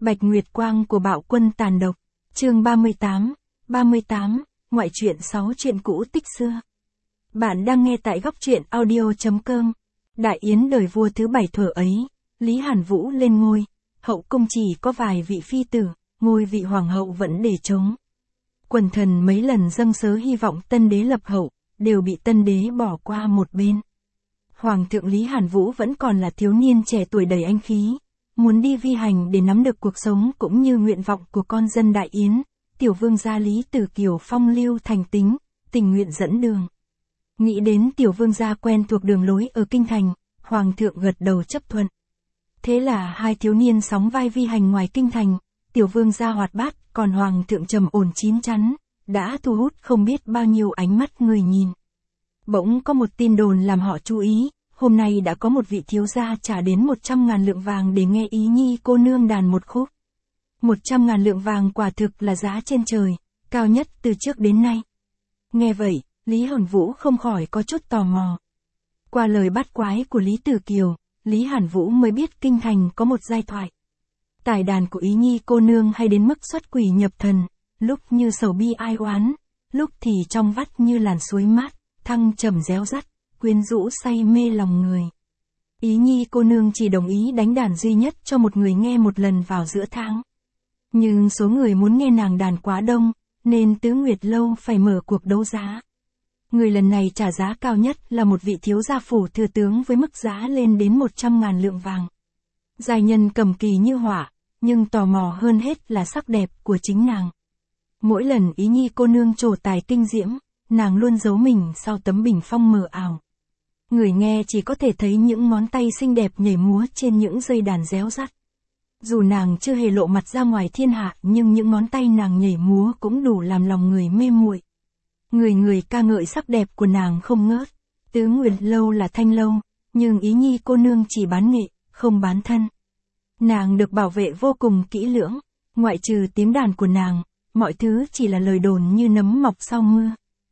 Bạch Nguyệt Quang của Bạo Quân tàn độc. Chương 38, ngoại truyện 6 chuyện cũ tích xưa. Bạn đang nghe tại góc truyện audio.com. Đại yến đời vua thứ 7 thuở ấy, Lý Hàn Vũ lên ngôi, hậu cung chỉ có vài vị phi tử, ngôi vị hoàng hậu vẫn để trống. Quần thần mấy lần dâng sớ hy vọng tân đế lập hậu, đều bị tân đế bỏ qua một bên. Hoàng thượng Lý Hàn Vũ vẫn còn là thiếu niên trẻ tuổi đầy anh khí, muốn đi vi hành để nắm được cuộc sống cũng như nguyện vọng của con dân Đại Yến. Tiểu vương gia Lý Tử Kiều phong lưu thành tính, tình nguyện dẫn đường. Nghĩ đến tiểu vương gia quen thuộc đường lối ở kinh thành, hoàng thượng gật đầu chấp thuận. Thế là hai thiếu niên sóng vai vi hành ngoài kinh thành, tiểu vương gia hoạt bát, còn hoàng thượng trầm ổn chín chắn, đã thu hút không biết bao nhiêu ánh mắt người nhìn. Bỗng có một tin đồn làm họ chú ý, hôm nay đã có một vị thiếu gia trả đến 100.000 lượng vàng để nghe Ý Nhi cô nương đàn một khúc. 100.000 lượng vàng quả thực là giá trên trời, cao nhất từ trước đến nay. Nghe vậy, Lý Hàn Vũ không khỏi có chút tò mò. Qua lời bắt quái của Lý Tử Kiều, Lý Hàn Vũ mới biết kinh thành có một giai thoại. Tài đàn của Ý Nhi cô nương hay đến mức xuất quỷ nhập thần, lúc như sầu bi ai oán, lúc thì trong vắt như làn suối mát, thăng trầm réo rắt, quyến rũ say mê lòng người. Ý Nhi cô nương chỉ đồng ý đánh đàn duy nhất cho một người nghe một lần vào giữa tháng. Nhưng số người muốn nghe nàng đàn quá đông, nên Tứ Nguyệt Lâu phải mở cuộc đấu giá. Người lần này trả giá cao nhất là một vị thiếu gia phủ thừa tướng với mức giá lên đến 100.000 lượng vàng. Giai nhân cầm kỳ như hỏa, nhưng tò mò hơn hết là sắc đẹp của chính nàng. Mỗi lần Ý Nhi cô nương trổ tài kinh diễm, nàng luôn giấu mình sau tấm bình phong mờ ảo. Người nghe chỉ có thể thấy những ngón tay xinh đẹp nhảy múa trên những dây đàn réo rắt. Dù nàng chưa hề lộ mặt ra ngoài thiên hạ, nhưng những ngón tay nàng nhảy múa cũng đủ làm lòng người mê muội. Người ca ngợi sắc đẹp của nàng không ngớt. Tứ Nguyệt Lâu là thanh lâu, nhưng Ý Nhi cô nương chỉ bán nghệ, không bán thân. Nàng được bảo vệ vô cùng kỹ lưỡng, ngoại trừ tiếng đàn của nàng, mọi thứ chỉ là lời đồn như nấm mọc sau mưa.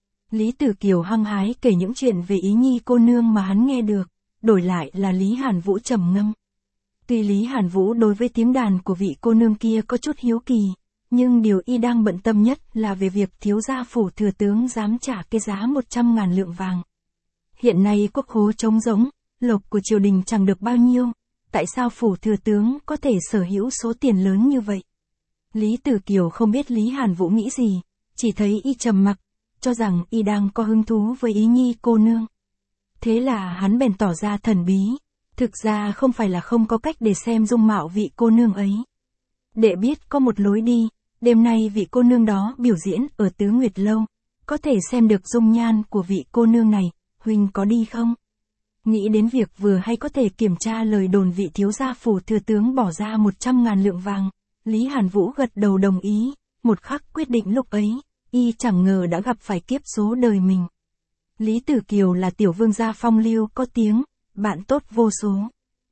Lý Tử Kiều hăng hái kể những chuyện về Ý Nhi cô nương mà hắn nghe được, đổi lại là Lý Hàn Vũ trầm ngâm. Tuy Lý Hàn Vũ đối với tiếng đàn của vị cô nương kia có chút hiếu kỳ, nhưng điều y đang bận tâm nhất là về việc thiếu gia phủ thừa tướng dám trả cái giá 100.000 lượng vàng. Hiện nay quốc khố trống rỗng, lộc của triều đình chẳng được bao nhiêu, tại sao phủ thừa tướng có thể sở hữu số tiền lớn như vậy? Lý Tử Kiều không biết Lý Hàn Vũ nghĩ gì, chỉ thấy y trầm mặc, cho rằng y đang có hứng thú với Ý Nhi cô nương. Thế là hắn bèn tỏ ra thần bí, thực ra không phải là không có cách để xem dung mạo vị cô nương ấy. Đệ biết có một lối đi, đêm nay vị cô nương đó biểu diễn ở Tứ Nguyệt Lâu, có thể xem được dung nhan của vị cô nương này, huynh có đi không? Nghĩ đến việc vừa hay có thể kiểm tra lời đồn vị thiếu gia phủ thừa tướng bỏ ra 100.000 lượng vàng, Lý Hàn Vũ gật đầu đồng ý, một khắc quyết định lúc ấy, y chẳng ngờ đã gặp phải kiếp số đời mình. Lý Tử Kiều là tiểu vương gia phong lưu có tiếng, bạn tốt vô số.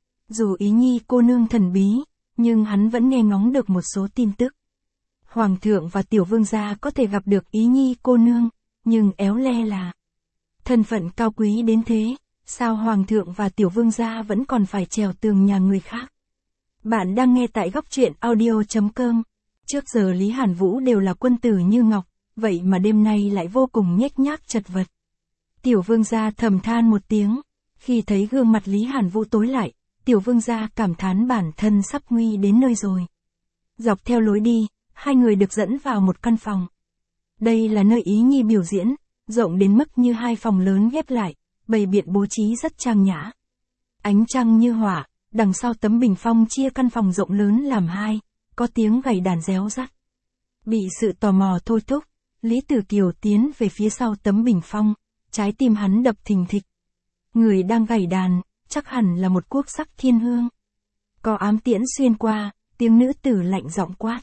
Dù Ý Nhi cô nương thần bí, nhưng hắn vẫn nghe ngóng được một số tin tức. Hoàng thượng và tiểu vương gia có thể gặp được Ý Nhi cô nương, nhưng éo le là thân phận cao quý đến thế, sao hoàng thượng và tiểu vương gia vẫn còn phải trèo tường nhà người khác? Bạn đang nghe tại góc truyện audio.com. Trước giờ Lý Hàn Vũ đều là quân tử như ngọc, vậy mà đêm nay lại vô cùng nhếch nhác chật vật. Tiểu vương gia thầm than một tiếng, khi thấy gương mặt Lý Hàn Vũ tối lại, tiểu vương gia cảm thán bản thân sắp nguy đến nơi rồi. Dọc theo lối đi, hai người được dẫn vào một căn phòng. Đây là nơi Ý Nhi biểu diễn, rộng đến mức như hai phòng lớn ghép lại, bày biện bố trí rất trang nhã. Ánh trăng như hỏa, đằng sau tấm bình phong chia căn phòng rộng lớn làm hai, có tiếng gảy đàn réo rắt. Bị sự tò mò thôi thúc, Lý Tử Kiều tiến về phía sau tấm bình phong, trái tim hắn đập thình thịch. Người đang gảy đàn, chắc hẳn là một quốc sắc thiên hương. Có ám tiễn xuyên qua, tiếng nữ tử lạnh giọng quát.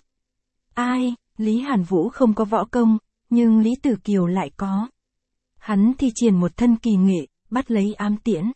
Ai? Lý Hàn Vũ không có võ công, nhưng Lý Tử Kiều lại có. Hắn thi triển một thân kỳ nghệ, bắt lấy ám tiễn.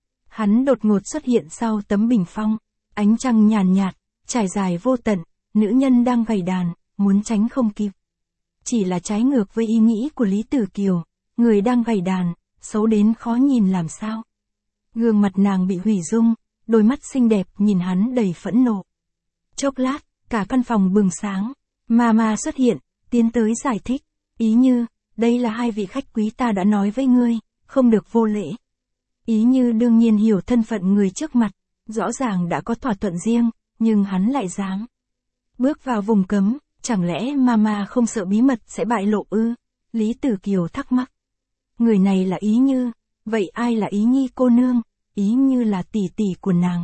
Hắn đột ngột xuất hiện sau tấm bình phong, ánh trăng nhàn nhạt, trải dài vô tận, nữ nhân đang gảy đàn, muốn tránh không kịp. Chỉ là trái ngược với ý nghĩ của Lý Tử Kiều, người đang gảy đàn, xấu đến khó nhìn làm sao. Gương mặt nàng bị hủy dung, đôi mắt xinh đẹp nhìn hắn đầy phẫn nộ. Chốc lát, cả căn phòng bừng sáng. Mama xuất hiện, tiến tới giải thích. Ý Như, đây là hai vị khách quý ta đã nói với ngươi, không được vô lễ. Ý Như đương nhiên hiểu thân phận người trước mặt, rõ ràng đã có thỏa thuận riêng, nhưng hắn lại dám bước vào vùng cấm, chẳng lẽ Mama không sợ bí mật sẽ bại lộ ư? Lý Tử Kiều thắc mắc. Người này là Ý Như, vậy ai là Ý Nhi cô nương? Ý Như là tỷ tỷ của nàng.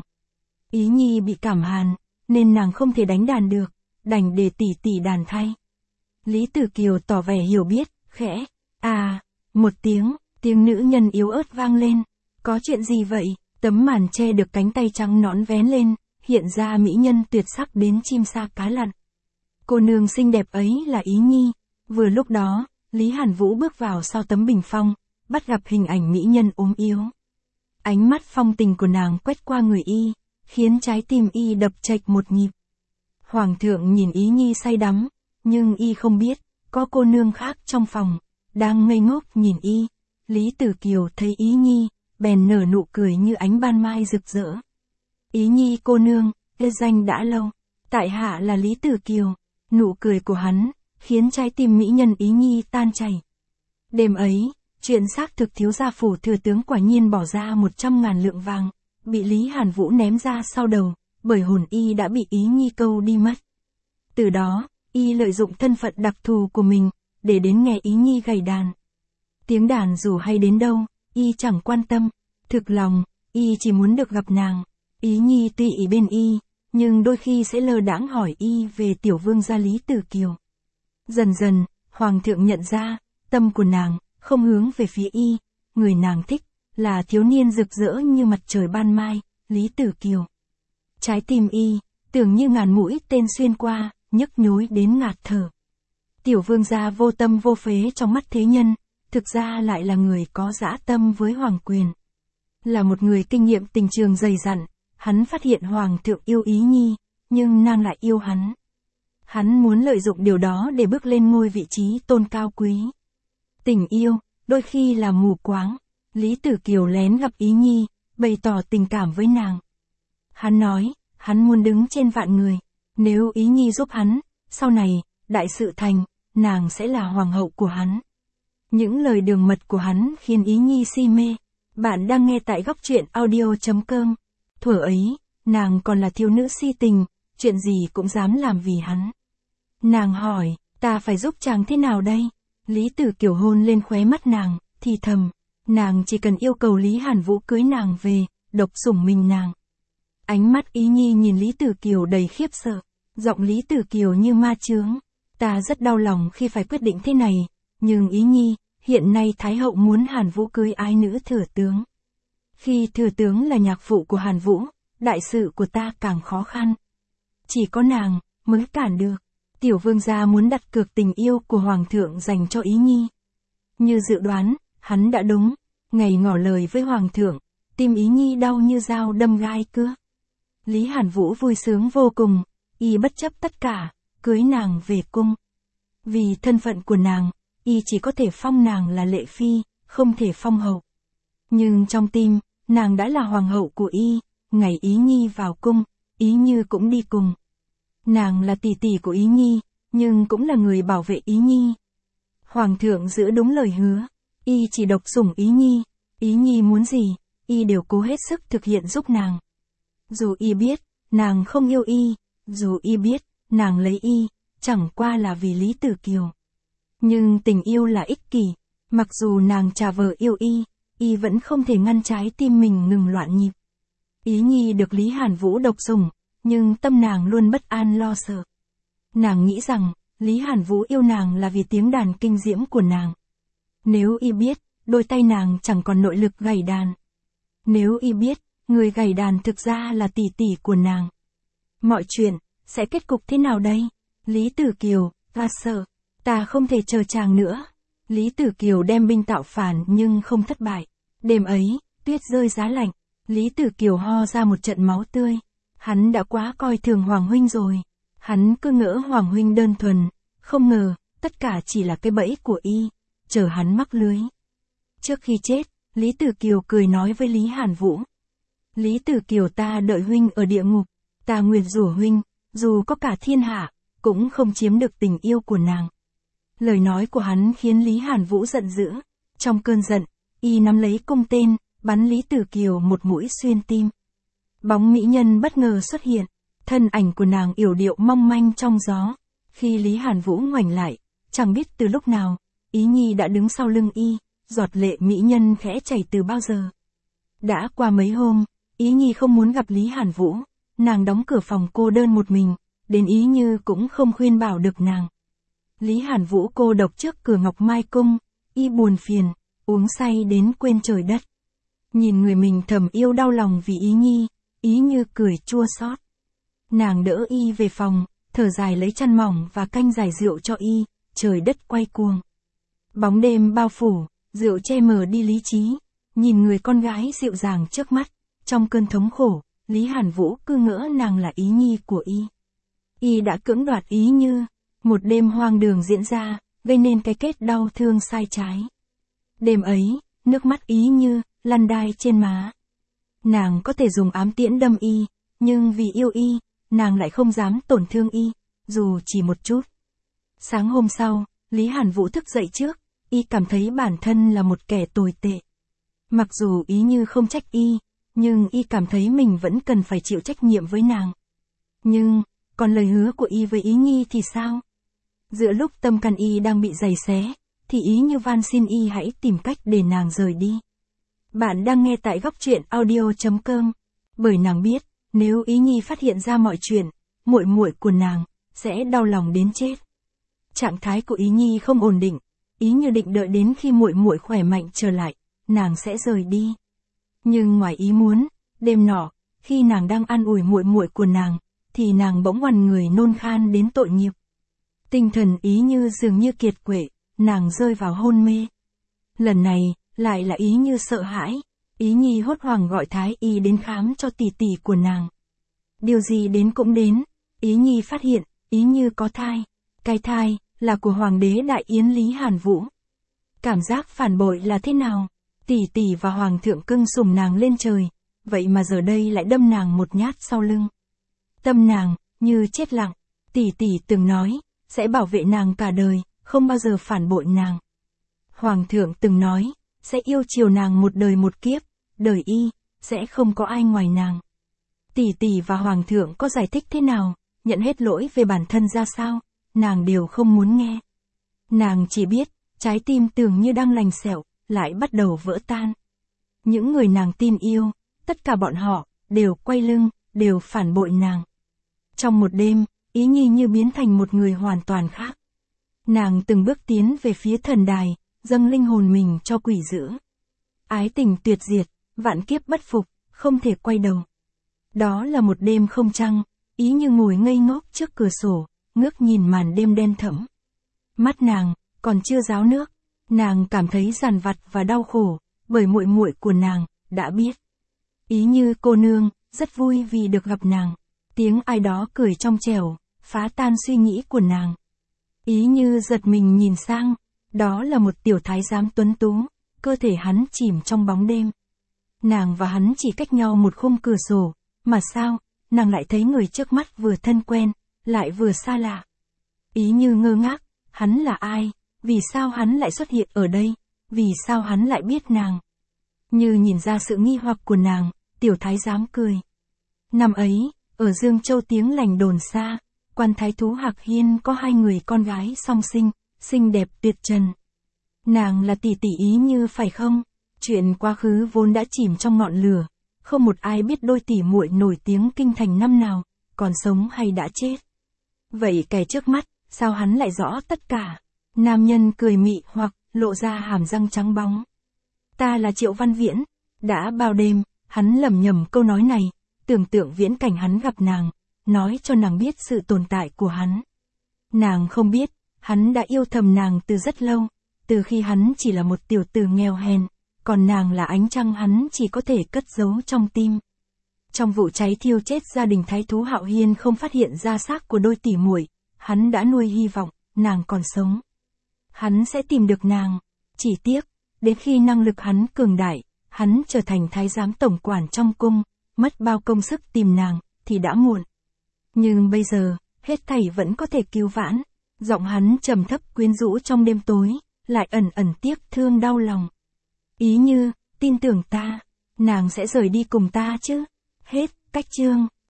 Ý Nhi bị cảm hàn, nên nàng không thể đánh đàn được, đành để tỷ tỷ đàn thay. Lý Tử Kiều tỏ vẻ hiểu biết, khẽ. Một tiếng nữ nhân yếu ớt vang lên. Có chuyện gì vậy? Tấm màn che được cánh tay trắng nõn vén lên, hiện ra mỹ nhân tuyệt sắc đến chim sa cá lặn. Cô nương xinh đẹp ấy là Ý Nhi. Vừa lúc đó, Lý Hàn Vũ bước vào sau tấm bình phong, bắt gặp hình ảnh mỹ nhân ốm yếu. Ánh mắt phong tình của nàng quét qua người y, khiến trái tim y đập chệch một nhịp. Hoàng thượng nhìn Ý Nhi say đắm, nhưng y không biết, có cô nương khác trong phòng, đang ngây ngốc nhìn y. Lý Tử Kiều thấy Ý Nhi, bèn nở nụ cười như ánh ban mai rực rỡ. Ý Nhi cô nương, danh đã lâu, tại hạ là Lý Tử Kiều. Nụ cười của hắn, khiến trái tim mỹ nhân Ý Nhi tan chảy. Đêm ấy, chuyện xác thực thiếu gia phủ thừa tướng quả nhiên bỏ ra 100.000 lượng vàng, bị Lý Hàn Vũ ném ra sau đầu, bởi hồn y đã bị Ý Nhi câu đi mất. Từ đó, y lợi dụng thân phận đặc thù của mình, để đến nghe Ý Nhi gảy đàn. Tiếng đàn dù hay đến đâu, y chẳng quan tâm, thực lòng, y chỉ muốn được gặp nàng. Ý Nhi tuy ý bên y, nhưng đôi khi sẽ lơ đãng hỏi y về tiểu vương gia Lý Tử Kiều. Dần dần, Hoàng thượng nhận ra, tâm của nàng, không hướng về phía y, người nàng thích, là thiếu niên rực rỡ như mặt trời ban mai, Lý Tử Kiều. Trái tim y, tưởng như ngàn mũi tên xuyên qua, nhức nhối đến ngạt thở. Tiểu vương gia vô tâm vô phế trong mắt thế nhân, thực ra lại là người có dã tâm với hoàng quyền. Là một người kinh nghiệm tình trường dày dặn, hắn phát hiện hoàng thượng yêu Ý Nhi, nhưng nàng lại yêu hắn. Hắn muốn lợi dụng điều đó để bước lên ngôi vị trí tôn cao quý. Tình yêu, đôi khi là mù quáng. Lý Tử Kiều lén gặp Ý Nhi, bày tỏ tình cảm với nàng. Hắn nói, hắn muốn đứng trên vạn người. Nếu Ý Nhi giúp hắn, sau này, đại sự thành, nàng sẽ là hoàng hậu của hắn. Những lời đường mật của hắn khiến Ý Nhi si mê. Bạn đang nghe tại góc truyện audio.com. Thuở ấy, nàng còn là thiếu nữ si tình, chuyện gì cũng dám làm vì hắn. Nàng hỏi, ta phải giúp chàng thế nào đây? Lý Tử Kiều hôn lên khóe mắt nàng, thì thầm, nàng chỉ cần yêu cầu Lý Hàn Vũ cưới nàng về, độc sủng mình nàng. Ánh mắt Ý Nhi nhìn Lý Tử Kiều đầy khiếp sợ, giọng Lý Tử Kiều như ma chướng. Ta rất đau lòng khi phải quyết định thế này, nhưng Ý Nhi, hiện nay Thái hậu muốn Hàn Vũ cưới ái nữ thừa tướng. Khi thừa tướng là nhạc phụ của Hàn Vũ, đại sự của ta càng khó khăn. Chỉ có nàng, mới cản được. Tiểu vương gia muốn đặt cược tình yêu của hoàng thượng dành cho Ý Nhi. Như dự đoán, hắn đã đúng. Ngày ngỏ lời với hoàng thượng, tim Ý Nhi đau như dao đâm gai cứa. Lý Hàn Vũ vui sướng vô cùng, y bất chấp tất cả, cưới nàng về cung. Vì thân phận của nàng, y chỉ có thể phong nàng là lệ phi, không thể phong hậu. Nhưng trong tim, nàng đã là hoàng hậu của y, ngày Ý Nhi vào cung, Ý Như cũng đi cùng. Nàng là tỷ tỷ của Ý Nhi, nhưng cũng là người bảo vệ Ý Nhi. Hoàng thượng giữ đúng lời hứa, y chỉ độc sủng Ý Nhi muốn gì, y đều cố hết sức thực hiện giúp nàng. Dù y biết, nàng không yêu y, dù y biết, nàng lấy y, chẳng qua là vì Lý Tử Kiều. Nhưng tình yêu là ích kỷ, mặc dù nàng trả vờ yêu y vẫn không thể ngăn trái tim mình ngừng loạn nhịp. Ý Nhi được Lý Hàn Vũ độc sủng, nhưng tâm nàng luôn bất an lo sợ. Nàng nghĩ rằng, Lý Hàn Vũ yêu nàng là vì tiếng đàn kinh diễm của nàng. Nếu y biết, đôi tay nàng chẳng còn nội lực gảy đàn. Nếu y biết, người gảy đàn thực ra là tỷ tỷ của nàng. Mọi chuyện, sẽ kết cục thế nào đây? Lý Tử Kiều, ta sợ, ta không thể chờ chàng nữa. Lý Tử Kiều đem binh tạo phản nhưng không thất bại. Đêm ấy, tuyết rơi giá lạnh, Lý Tử Kiều ho ra một trận máu tươi. Hắn đã quá coi thường Hoàng huynh rồi. Hắn cứ ngỡ Hoàng huynh đơn thuần, không ngờ, tất cả chỉ là cái bẫy của y, chờ hắn mắc lưới. Trước khi chết, Lý Tử Kiều cười nói với Lý Hàn Vũ. Lý Tử Kiều, ta đợi huynh ở địa ngục, ta nguyền rủa huynh, dù có cả thiên hạ, cũng không chiếm được tình yêu của nàng. Lời nói của hắn khiến Lý Hàn Vũ giận dữ. Trong cơn giận, y nắm lấy cung tên, bắn Lý Tử Kiều một mũi xuyên tim. Bóng mỹ nhân bất ngờ xuất hiện, thân ảnh của nàng yểu điệu mong manh trong gió. Khi Lý Hàn Vũ ngoảnh lại, chẳng biết từ lúc nào, Ý Nhi đã đứng sau lưng y, giọt lệ mỹ nhân khẽ chảy từ bao giờ. Đã qua mấy hôm, Ý Nhi không muốn gặp Lý Hàn Vũ, nàng đóng cửa phòng cô đơn một mình, đến Ý Như cũng không khuyên bảo được nàng. Lý Hàn Vũ cô độc trước cửa Ngọc Mai Cung, y buồn phiền, uống say đến quên trời đất. Nhìn người mình thầm yêu đau lòng vì Ý Nhi, Ý Như cười chua xót. Nàng đỡ y về phòng, thở dài lấy chăn mỏng và canh giải rượu cho y, trời đất quay cuồng. Bóng đêm bao phủ, rượu che mờ đi lý trí, nhìn người con gái dịu dàng trước mắt, trong cơn thống khổ, Lý Hàn Vũ cứ ngỡ nàng là Ý Nhi của y. Y đã cưỡng đoạt Ý Như, một đêm hoang đường diễn ra, gây nên cái kết đau thương sai trái. Đêm ấy, nước mắt Ý Như lăn đai trên má. Nàng có thể dùng ám tiễn đâm y, nhưng vì yêu y, nàng lại không dám tổn thương y, dù chỉ một chút. Sáng hôm sau, Lý Hàn Vũ thức dậy trước, y cảm thấy bản thân là một kẻ tồi tệ. Mặc dù Ý Như không trách y, nhưng y cảm thấy mình vẫn cần phải chịu trách nhiệm với nàng. Nhưng, còn lời hứa của y với Ý Nhi thì sao? Giữa lúc tâm can y đang bị giày xé, thì Ý Như van xin y hãy tìm cách để nàng rời đi. Bạn đang nghe tại góc truyện audio.com, bởi nàng biết, nếu Ý Nhi phát hiện ra mọi chuyện, muội muội của nàng sẽ đau lòng đến chết. Trạng thái của Ý Nhi không ổn định, Ý Như định đợi đến khi muội muội khỏe mạnh trở lại, nàng sẽ rời đi. Nhưng ngoài ý muốn, đêm nọ, khi nàng đang an ủi muội muội của nàng, thì nàng bỗng oằn người nôn khan đến tội nghiệp. Tinh thần Ý Như dường như kiệt quệ, nàng rơi vào hôn mê. Lần này, lại là Ý Như sợ hãi, Ý Nhi hốt hoảng gọi thái y đến khám cho tỷ tỷ của nàng. Điều gì đến cũng đến, Ý Nhi phát hiện, Ý Như có thai. Cái thai, là của Hoàng đế Đại Yến Lý Hàn Vũ. Cảm giác phản bội là thế nào? Tỷ tỷ và Hoàng thượng cưng sủng nàng lên trời, vậy mà giờ đây lại đâm nàng một nhát sau lưng. Tâm nàng, như chết lặng, tỷ tỷ từng nói, sẽ bảo vệ nàng cả đời, không bao giờ phản bội nàng. Hoàng thượng từng nói, sẽ yêu chiều nàng một đời một kiếp, đời y, sẽ không có ai ngoài nàng. Tỷ tỷ và Hoàng thượng có giải thích thế nào, nhận hết lỗi về bản thân ra sao, nàng đều không muốn nghe. Nàng chỉ biết, trái tim tưởng như đang lành xẹo, lại bắt đầu vỡ tan. Những người nàng tin yêu, tất cả bọn họ, đều quay lưng, đều phản bội nàng. Trong một đêm, Ý Nhi như biến thành một người hoàn toàn khác. Nàng từng bước tiến về phía thần đài, dâng linh hồn mình cho quỷ dữ. Ái tình tuyệt diệt, vạn kiếp bất phục, không thể quay đầu. Đó là một đêm không trăng, Ý Như ngồi ngây ngốc trước cửa sổ, ngước nhìn màn đêm đen thẫm. Mắt nàng còn chưa ráo nước, nàng cảm thấy dằn vặt và đau khổ, bởi muội muội của nàng đã biết. Ý Như cô nương rất vui vì được gặp nàng. Tiếng ai đó cười trong trẻo, phá tan suy nghĩ của nàng. Ý Như giật mình nhìn sang, đó là một tiểu thái giám tuấn tú, cơ thể hắn chìm trong bóng đêm. Nàng và hắn chỉ cách nhau một khung cửa sổ, mà sao, nàng lại thấy người trước mắt vừa thân quen, lại vừa xa lạ. Ý Như ngơ ngác, hắn là ai, vì sao hắn lại xuất hiện ở đây, vì sao hắn lại biết nàng. Như nhìn ra sự nghi hoặc của nàng, tiểu thái giám cười. Năm ấy, ở Dương Châu tiếng lành đồn xa, quan thái thú Hạc Hiên có 2 người con gái song sinh, xinh đẹp tuyệt trần. Nàng là tỷ tỷ Ý Như phải không? Chuyện quá khứ vốn đã chìm trong ngọn lửa, không một ai biết đôi tỷ muội nổi tiếng kinh thành năm nào, còn sống hay đã chết. Vậy kẻ trước mắt, sao hắn lại rõ tất cả? Nam nhân cười mị hoặc lộ ra hàm răng trắng bóng. Ta là Triệu Văn Viễn. Đã bao đêm, hắn lẩm nhẩm câu nói này, tưởng tượng viễn cảnh hắn gặp nàng, nói cho nàng biết sự tồn tại của hắn. Nàng không biết, hắn đã yêu thầm nàng từ rất lâu, từ khi hắn chỉ là một tiểu tử nghèo hèn, còn nàng là ánh trăng hắn chỉ có thể cất giấu trong tim. Trong vụ cháy thiêu chết gia đình thái thú Hạo Hiên không phát hiện ra xác của đôi tỷ muội, hắn đã nuôi hy vọng, nàng còn sống. Hắn sẽ tìm được nàng, chỉ tiếc, đến khi năng lực hắn cường đại, hắn trở thành thái giám tổng quản trong cung, mất bao công sức tìm nàng, thì đã muộn. Nhưng bây giờ, hết thảy vẫn có thể cứu vãn. Giọng hắn trầm thấp quyến rũ trong đêm tối, lại ẩn ẩn tiếc thương đau lòng. Ý như, tin tưởng ta, nàng sẽ rời đi cùng ta chứ. Hết, cách chương.